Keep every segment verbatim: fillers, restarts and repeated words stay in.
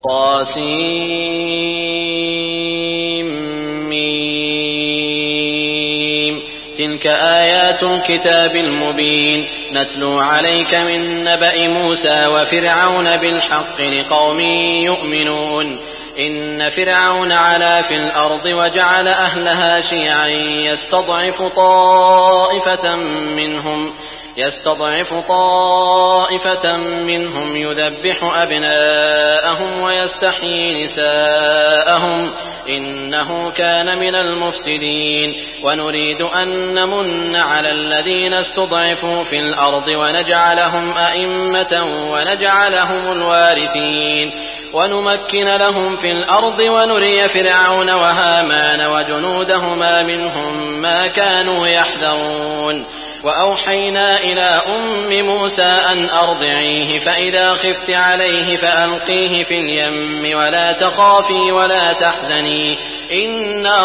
طاسيم تلك آيات الكتاب المبين نتلو عليك من نبأ موسى وفرعون بالحق لقوم يؤمنون إن فرعون علا في الأرض وجعل أهلها شيعا يستضعف طائفة منهم يستضعف طائفة منهم يذبح أبناءهم ويستحيي نساءهم إنه كان من المفسدين ونريد أن نمن على الذين استضعفوا في الأرض ونجعلهم أئمة ونجعلهم الوارثين ونمكن لهم في الأرض ونري فرعون وهامان وجنودهما منهم ما كانوا يحذرون وأوحينا إلى أم موسى أن أرضعيه فإذا خفت عليه فألقيه في اليم ولا تخافي ولا تحزني إنا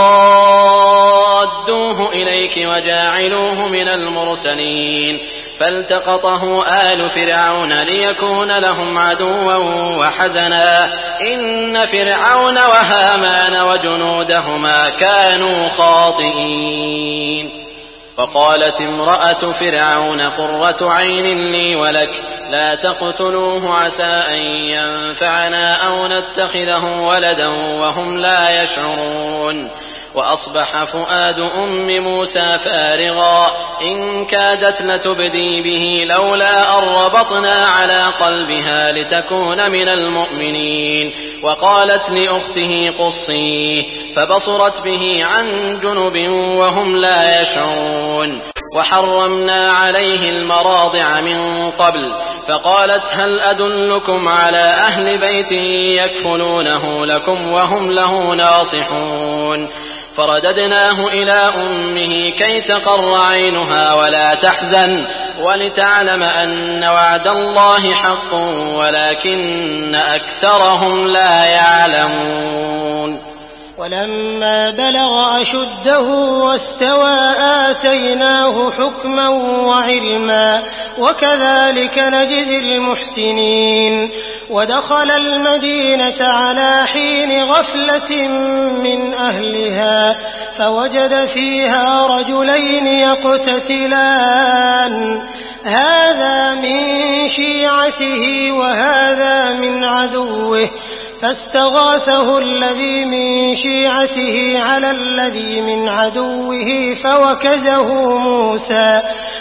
رادوه إليك وجاعلوه من المرسلين فالتقطه آل فرعون ليكون لهم عدوا وحزنا إن فرعون وهامان وجنودهما كانوا خاطئين وقالت امرأة فرعون قرة عين لي ولك لا تقتلوه عسى أن ينفعنا أو نتخذه ولدا وهم لا يشعرون وأصبح فؤاد أم موسى فارغا إن كادت لتبدي به لولا أن ربطنا على قلبها لتكون من المؤمنين وقالت لأخته قصيه فبصرت به عن جنب وهم لا يشعرون وحرمنا عليه المراضع من قبل فقالت هل أدلكم على أهل بيت يكفلونه لكم وهم له ناصحون فرددناه إلى أمه كي تقر عينها ولا تحزن ولتعلم أن وعد الله حق ولكن أكثرهم لا يعلمون ولما بلغ أشده واستوى آتيناه حكما وعلما وكذلك نجزي المحسنين ودخل المدينة على حين غفلة من أهلها فوجد فيها رجلين يقتتلان هذا من شيعته وهذا من عدوه فاستغاثه الذي من شيعته على الذي من عدوه فوكزه موسى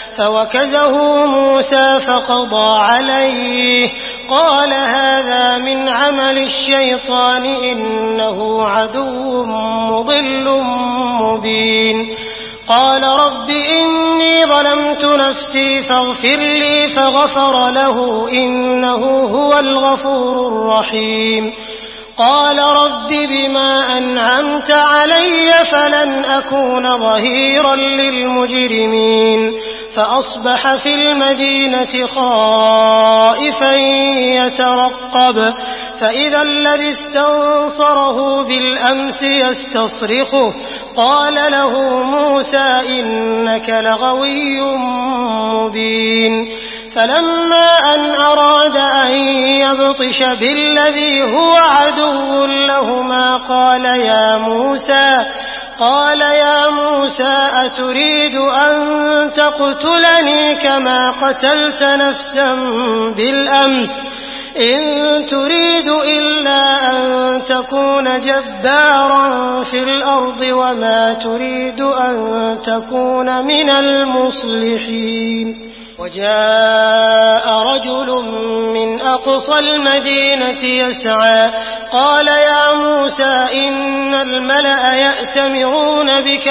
فوكزه موسى فقضى عليه قال هذا من عمل الشيطان إنه عدو مضل مبين قال رب إني ظلمت نفسي فاغفر لي فغفر له إنه هو الغفور الرحيم قال رب بما أنعمت علي فلن أكون ظهيرا للمجرمين فأصبح في المدينة خائفا يترقب فإذا الذي استنصره بالأمس يستصرخه قال له موسى إنك لغوي مبين فلما أن أراد أن يبطش بالذي هو عدو لهما قال يا موسى قال يا موسى أتريد أن تقتلني كما قتلت نفسا بالأمس إن تريد إلا أن تكون جبارا في الأرض وما تريد أن تكون من المصلحين وجاء رجل من أقصى المدينة يسعى قال يا موسى إن الملأ يأتمرون بك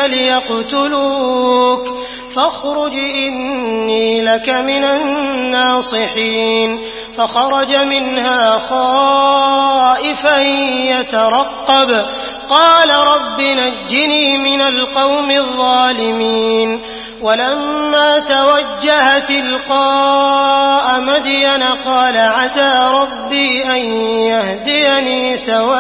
ليقتلوك فاخرج إني لك من الناصحين فخرج منها خائفا يترقب قال رب نجني من القوم الظالمين ولما توجه تلقاء مدين قال عسى ربي أن يهديني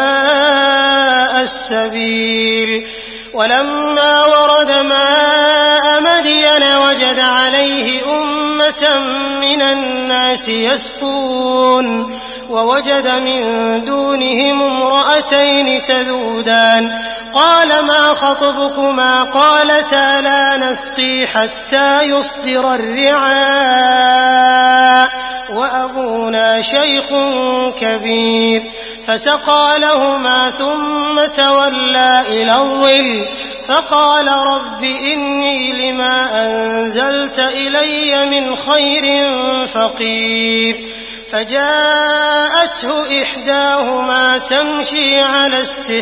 سواء السبيل ولما ورد ماء مدين وجد عليه أمة من الناس يسقون ووجد من دونهم امرأتين تذودان قال ما خطبكما قالتا لا نسقي حتى يصدر الرعاء وأبونا شيخ كبير فسقى لهما ثم تولى إلى الظل فقال رب إني لما أنزلت إلي من خير فقير فجاءته إحداهما تمشي على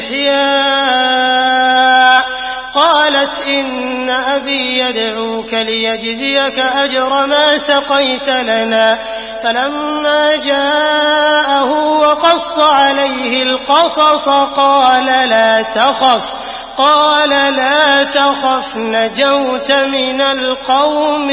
استحياء قالت إن أبي يدعوك ليجزيك أجر ما سقيت لنا فلما جاءه وقص عليه القصص قال لا تخف قال لا تخف نجوت من القوم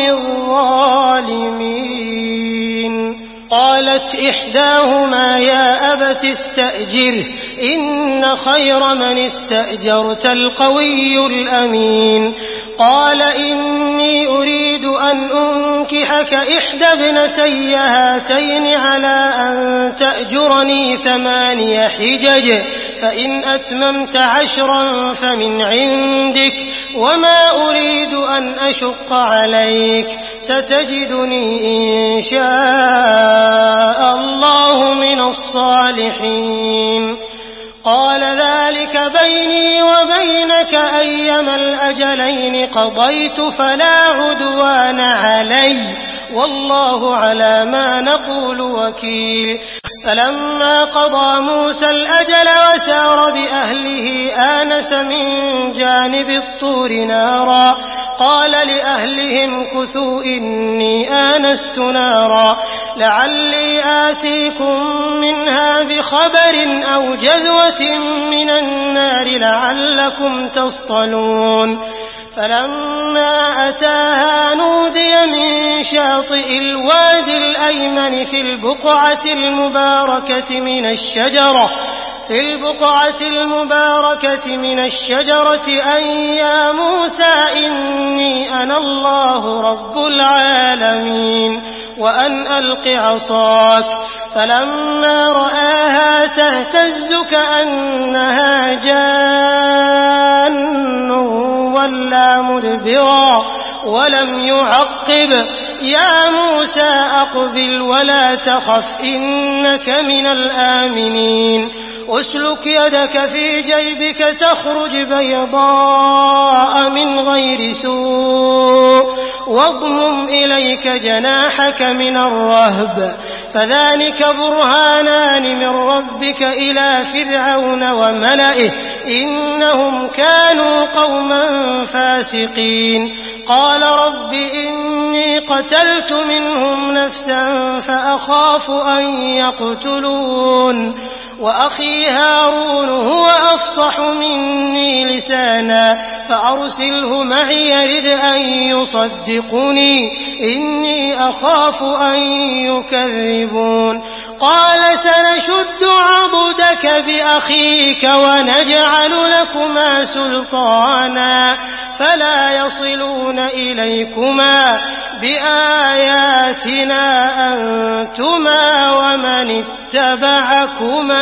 الظالمين قالت إحداهما يا أبت استأجره إن خير من استأجرت القوي الأمين قال إني أريد أن أنكحك إحدى ابنتي هاتين على أن تأجرني ثماني حجج فإن أتممت عشرا فمن عندك وما أريد أن أشق عليك ستجدني إن شاء الله من الصالحين قال ذلك بيني وبينك أيما الأجلين قضيت فلا عدوان علي والله على ما نقول وكيل فلما قضى موسى الأجل وسار بأهله آنس من جانب الطور نارا قال لأهلهم كثوا إني آنست نارا لعلي آتيكم منها بخبر أو جذوة من النار لعلكم تصطلون فلما أتاها نودي من شاطئ الوادي الأيمن في البقعة المباركة من الشجرة في البقعة المباركة من الشجرة أن يا موسى إني أنا الله رب العالمين وأن ألق عصاك فلما رآها تهتز كأنها جان ولا مدبرا ولم يعقب يا موسى أقبل ولا تخف إنك من الآمنين أسلك يدك في جيبك تخرج بيضاء من غير سوء واضمم إليك جناحك من الرهب فذلك برهانان من ربك إلى فرعون وملئه إنهم كانوا قوما فاسقين قال رب إني قتلت منهم نفسا فأخاف أن يقتلون وأخي هارون هو أفصح مني لسانا فأرسله معي يرد أن يصدقني إني أخاف أن يكذبون قال سنشد عضدك بأخيك ونجعل لكما سلطانا فلا يصلون إليكما بآياتنا أنتما ومن اتبعكما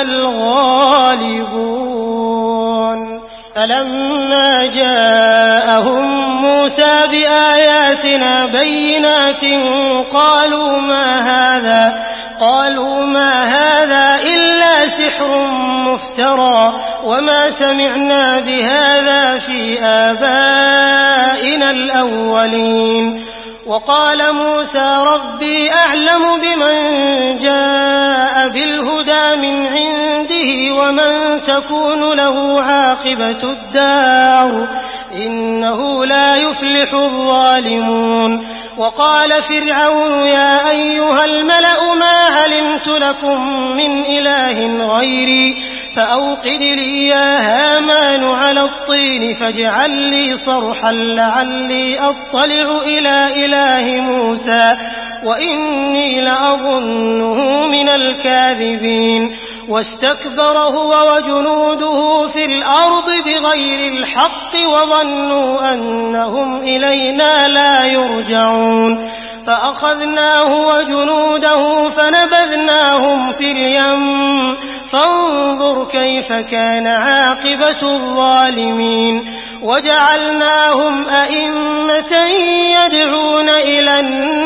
الغالبون فلما جاءهم موسى بآياتنا بينات قالوا ما هذا قالوا ما هذا إلا سحر مفترى وما سمعنا بهذا في آبائنا الأولين وقال موسى ربي أعلم بمن جاء بالهدى من عنده ومن تكون له عاقبة الدار إنه لا يفلح الظالمون وقال فرعون يا أيها الملأ ما علمت لكم من إله غيري فأوقد لي يا هامان على الطين فاجعل لي صرحا لعلي أطلع إلى إله موسى وإني لأظنه من الكاذبين واستكبر هو وجنوده في الأرض بغير الحق وظنوا أنهم إلينا لا يرجعون فأخذناه وجنوده فنبذناهم في اليم فانظر كيف كان عاقبة الظالمين وجعلناهم أئمة يدعون إلى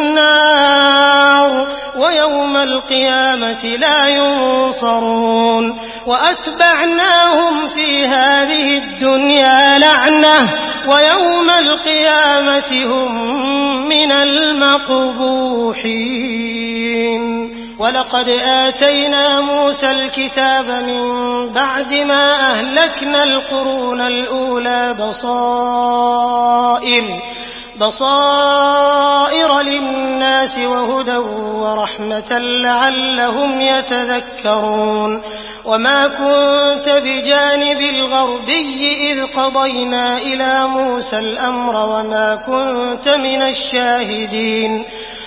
النار ويوم القيامة لا ينصرون وأتبعناهم في هذه الدنيا لعنة ويوم القيامة هم من المقبوحين ولقد آتينا موسى الكتاب من بعد ما أهلكنا القرون الأولى بصائر بصائر للناس وهدى ورحمة لعلهم يتذكرون وما كنت بجانب الغربي إذ قضينا إلى موسى الأمر وما كنت من الشاهدين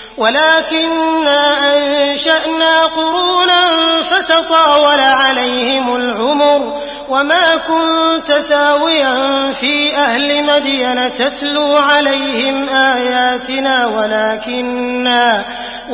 ولكننا أنشأنا قرونا فتطاول عليهم العمر وما كنت ثاويا في أهل مدين تتلو عليهم آياتنا ولكننا,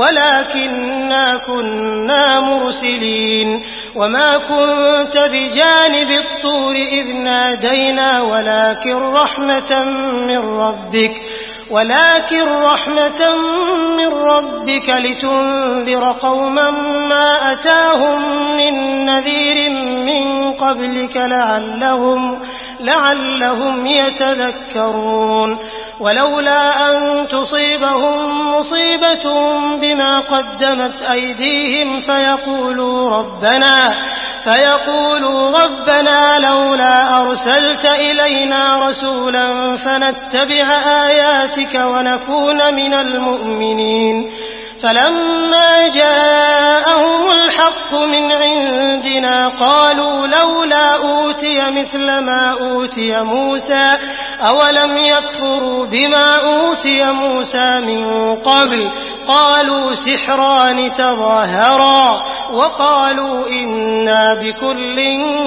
ولكننا كنا مرسلين وما كنت بجانب الطور إذ نادينا ولكن رحمة من ربك ولكن رحمة من ربك لتنذر قوما ما أتاهم من نذير من قبلك لعلهم, لعلهم يتذكرون ولولا أن تصيبهم مصيبة بما قدمت أيديهم فيقولوا ربنا فيقولوا ربنا لولا أرسلت إلينا رسولا فنتبع آياتك ونكون من المؤمنين فلما جاءهم الحق من عندنا قالوا لولا أوتي مثل ما أوتي موسى أولم يكفروا بما أوتي موسى من قبل قالوا سحران تظاهرا وقالوا إنا بكل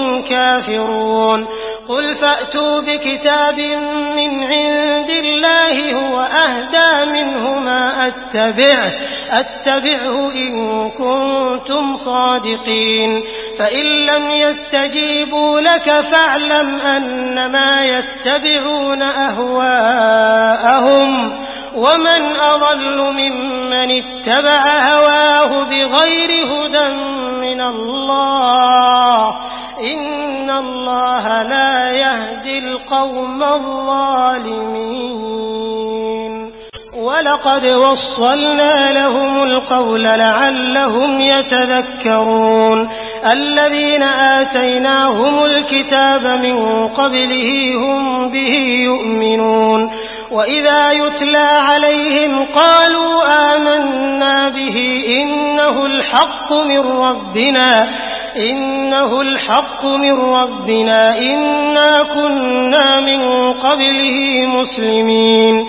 كافرون قل فأتوا بكتاب من عند الله هو أهدى منهما أتبعه, أتبعه إن كنتم صادقين فإن لم يستجيبوا لك فاعلم أنما يتبعون أهواءهم ومن أضل ممن اتبع هواه بغير هدى من الله إن الله لا يهدي القوم الظالمين ولقد وصلنا لهم القول لعلهم يتذكرون الذين آتيناهم الكتاب من قبله هم به يؤمنون وإذا يتلى عليهم قالوا آمنا به إنه الحق من ربنا إنه الحق من ربنا إنا كنا من قبله مسلمين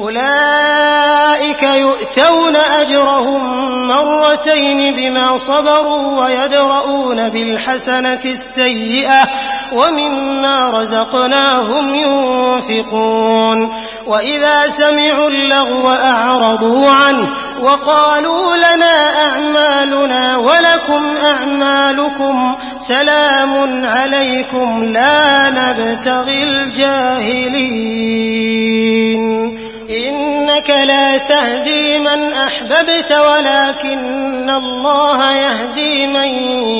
أولئك يؤتون أجرهم مرتين بما صبروا ويدرؤون بالحسنة السيئة ومما رزقناهم ينفقون وإذا سمعوا اللغو أعرضوا عنه وقالوا لنا أعمالنا ولكم أعمالكم سلام عليكم لا نبتغي الجاهلين إنك لا تهدي من أحببت ولكن الله يهدي من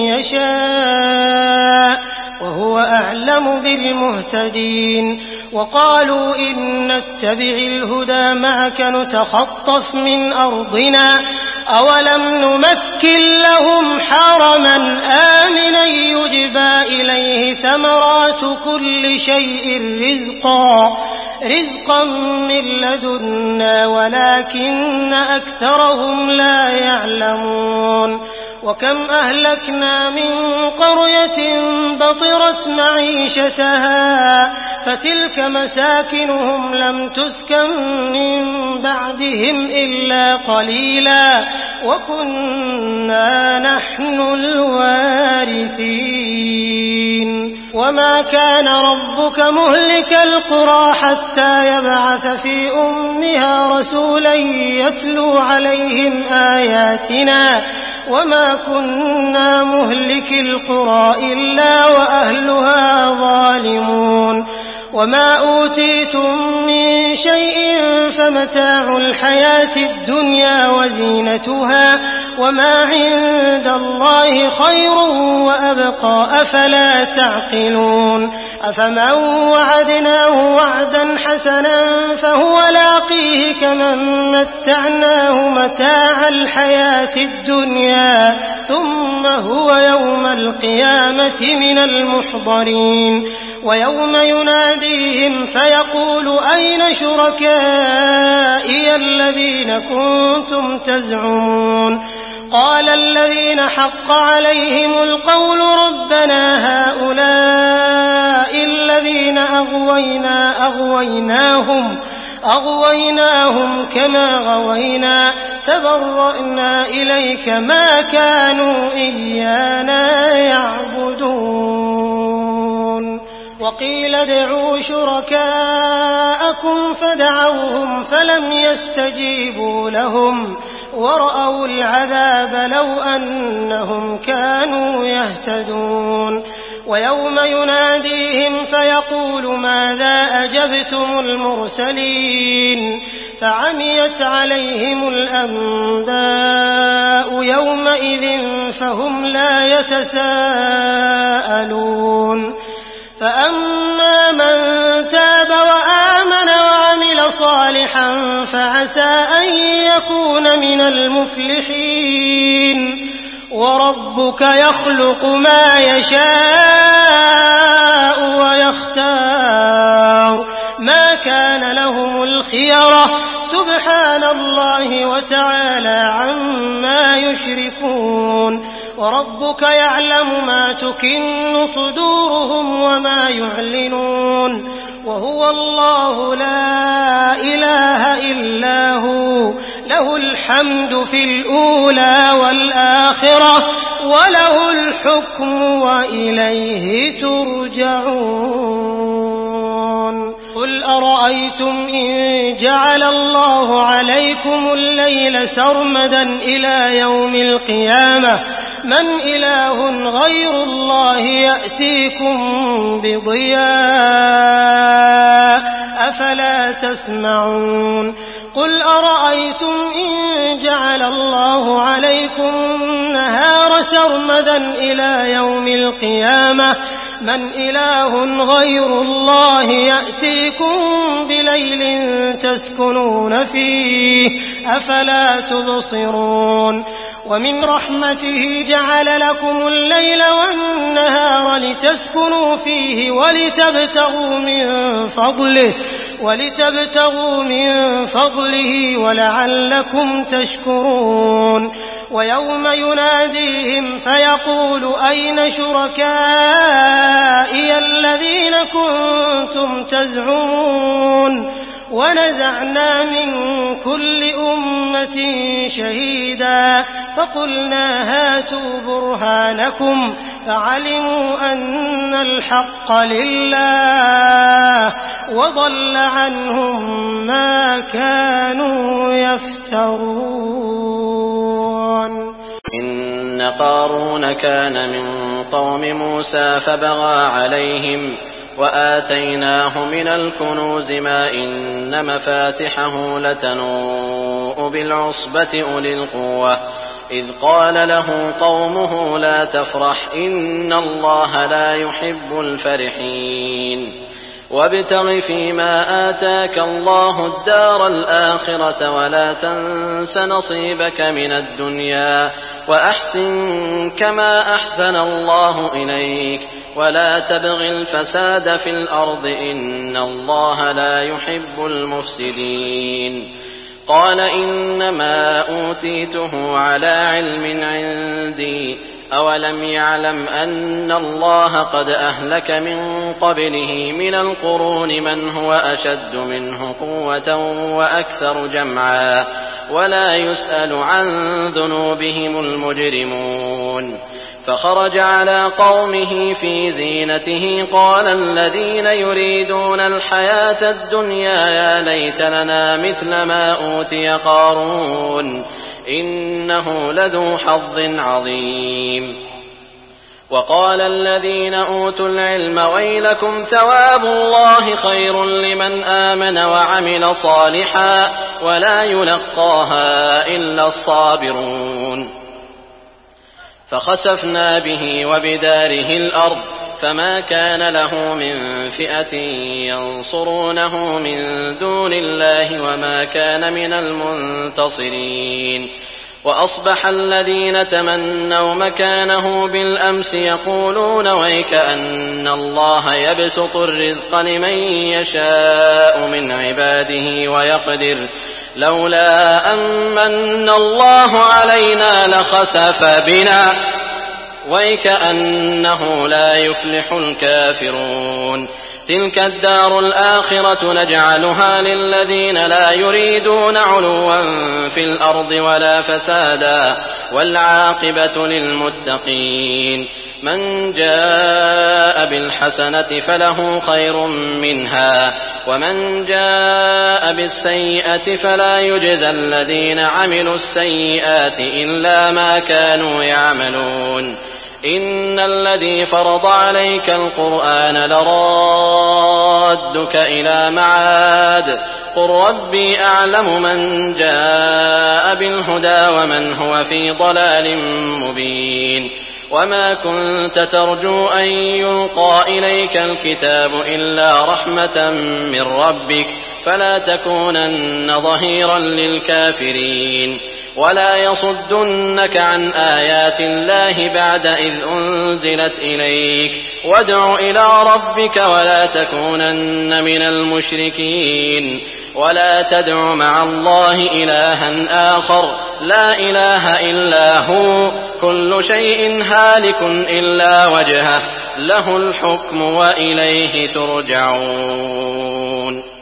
يشاء وهو أعلم بالمهتدين وقالوا إن نتبع الهدى معك نتخطف من أرضنا أولم نمكن لهم حرما آمنا يجبى إليه ثمرات كل شيء رزقا رزقا من لدنا ولكن أكثرهم لا يعلمون وكم أهلكنا من قرية بطرت معيشتها فتلك مساكنهم لم تسكن من بعدهم إلا قليلا وكنا نحن الوارثين وما كان ربك مهلك القرى حتى يبعث في أمها رسولا يتلو عليهم آياتنا وما كنا مهلك القرى إلا وأهلها ظالمون وما أوتيتم من شيء فمتاع الحياة الدنيا وزينتها وما عند الله خير وأبقى أفلا تعقلون أفمن وعدناه وعدا حسنا فهو لاقيه كمن متعناه متاع الحياة الدنيا ثم هو يوم القيامة من المحضرين ويوم يناديهم فيقول أين شركائي الذين كنتم تزعمون قال الذين حق عليهم القول ربنا هؤلاء الذين أغوينا أغويناهم أغويناهم كما غوينا تبرأنا إليك ما كانوا إيانا يعبدون وقيل ادعوا شركاءكم فدعوهم فلم يستجيبوا لهم ورأوا العذاب لو أنهم كانوا يهتدون ويوم يناديهم فيقول ماذا أجبتم المرسلين فعميت عليهم الأنباء يومئذ فهم لا يتساءلون فأما من تاب وآمن وعمل صالحا فعسى أن يكون من المفلحين وربك يخلق ما يشاء ويختار ما كان لهم الخيرة سبحان الله وتعالى عما يشركون وربك يعلم ما تكن صدورهم وما يعلنون وهو الله لا إله إلا هو له الحمد في الأولى والآخرة وله الحكم وإليه ترجعون قل أرأيتم إن جعل الله عليكم الليل سرمدا إلى يوم القيامة من إله غير الله يأتيكم بضياء أفلا تسمعون قل أرأيتم إن جعل الله عليكم النهار سرمدا إلى يوم القيامة من إله غير الله يأتيكم بليل تسكنون فيه أفلا تبصرون ومن رحمته جعل لكم الليل والنهار لتسكنوا فيه ولتبتغوا من فضله ولتبتغوا من فضله ولعلكم تشكرون ويوم يناديهم فيقول أين شركائي الذين كنتم تزعمون ونزعنا من كل أمة شهيدا فقلنا هاتوا برهانكم فعلموا أن الحق لله وضل عنهم ما كانوا يفترون إن قارون كان من قوم موسى فبغى عليهم وآتيناه من الكنوز ما إن مفاتحه لتنوء بالعصبة أولي القوة إذ قال له قومه لا تفرح إن الله لا يحب الفرحين وابتغ فيما آتاك الله الدار الآخرة ولا تنس نصيبك من الدنيا وأحسن كما أحسن الله إليك ولا تبغ الفساد في الأرض إن الله لا يحب المفسدين قال إنما أوتيته على علم عندي أولم يعلم أن الله قد أهلك من قبله من القرون من هو أشد منه قوة وأكثر جمعا ولا يسأل عن ذنوبهم المجرمون فخرج على قومه في زينته قال الذين يريدون الحياة الدنيا يا ليت لنا مثل ما أوتي قارون إنه لذو حظ عظيم. وقال الذين أوتوا العلم ويلكم ثواب الله خير لمن آمن وعمل صالحا ولا يلقاها إلا الصابرون. فخسفنا به وبداره الأرض فما كان له من فئة ينصرونه من دون الله وما كان من المنتصرين. وأصبح الذين تمنوا مكانه بالأمس يقولون ويك أن الله يبسط الرزق لمن يشاء من عباده ويقدر لولا أمن الله علينا لخسف بنا ويك أنه لا يفلح الكافرون. تلك الدار الآخرة نجعلها للذين لا يريدون علوا في الأرض ولا فسادا والعاقبة للمتقين. من جاء بالحسنة فله خير منها ومن جاء بالسيئة فلا يجزى الذين عملوا السيئات إلا ما كانوا يعملون. إن الذي فرض عليك القرآن لرادك إلى معاد قل ربي أعلم من جاء بالهدى ومن هو في ضلال مبين. وما كنت ترجو أن يلقى إليك الكتاب إلا رحمة من ربك فلا تكونن ظهيرا للكافرين. ولا يصدنك عن آيات الله بعد إذ أنزلت إليك وادع إلى ربك ولا تكونن من المشركين. ولا تدع مع الله إلها آخر لا إله إلا هو كل شيء هالك إلا وجهه له الحكم وإليه ترجعون.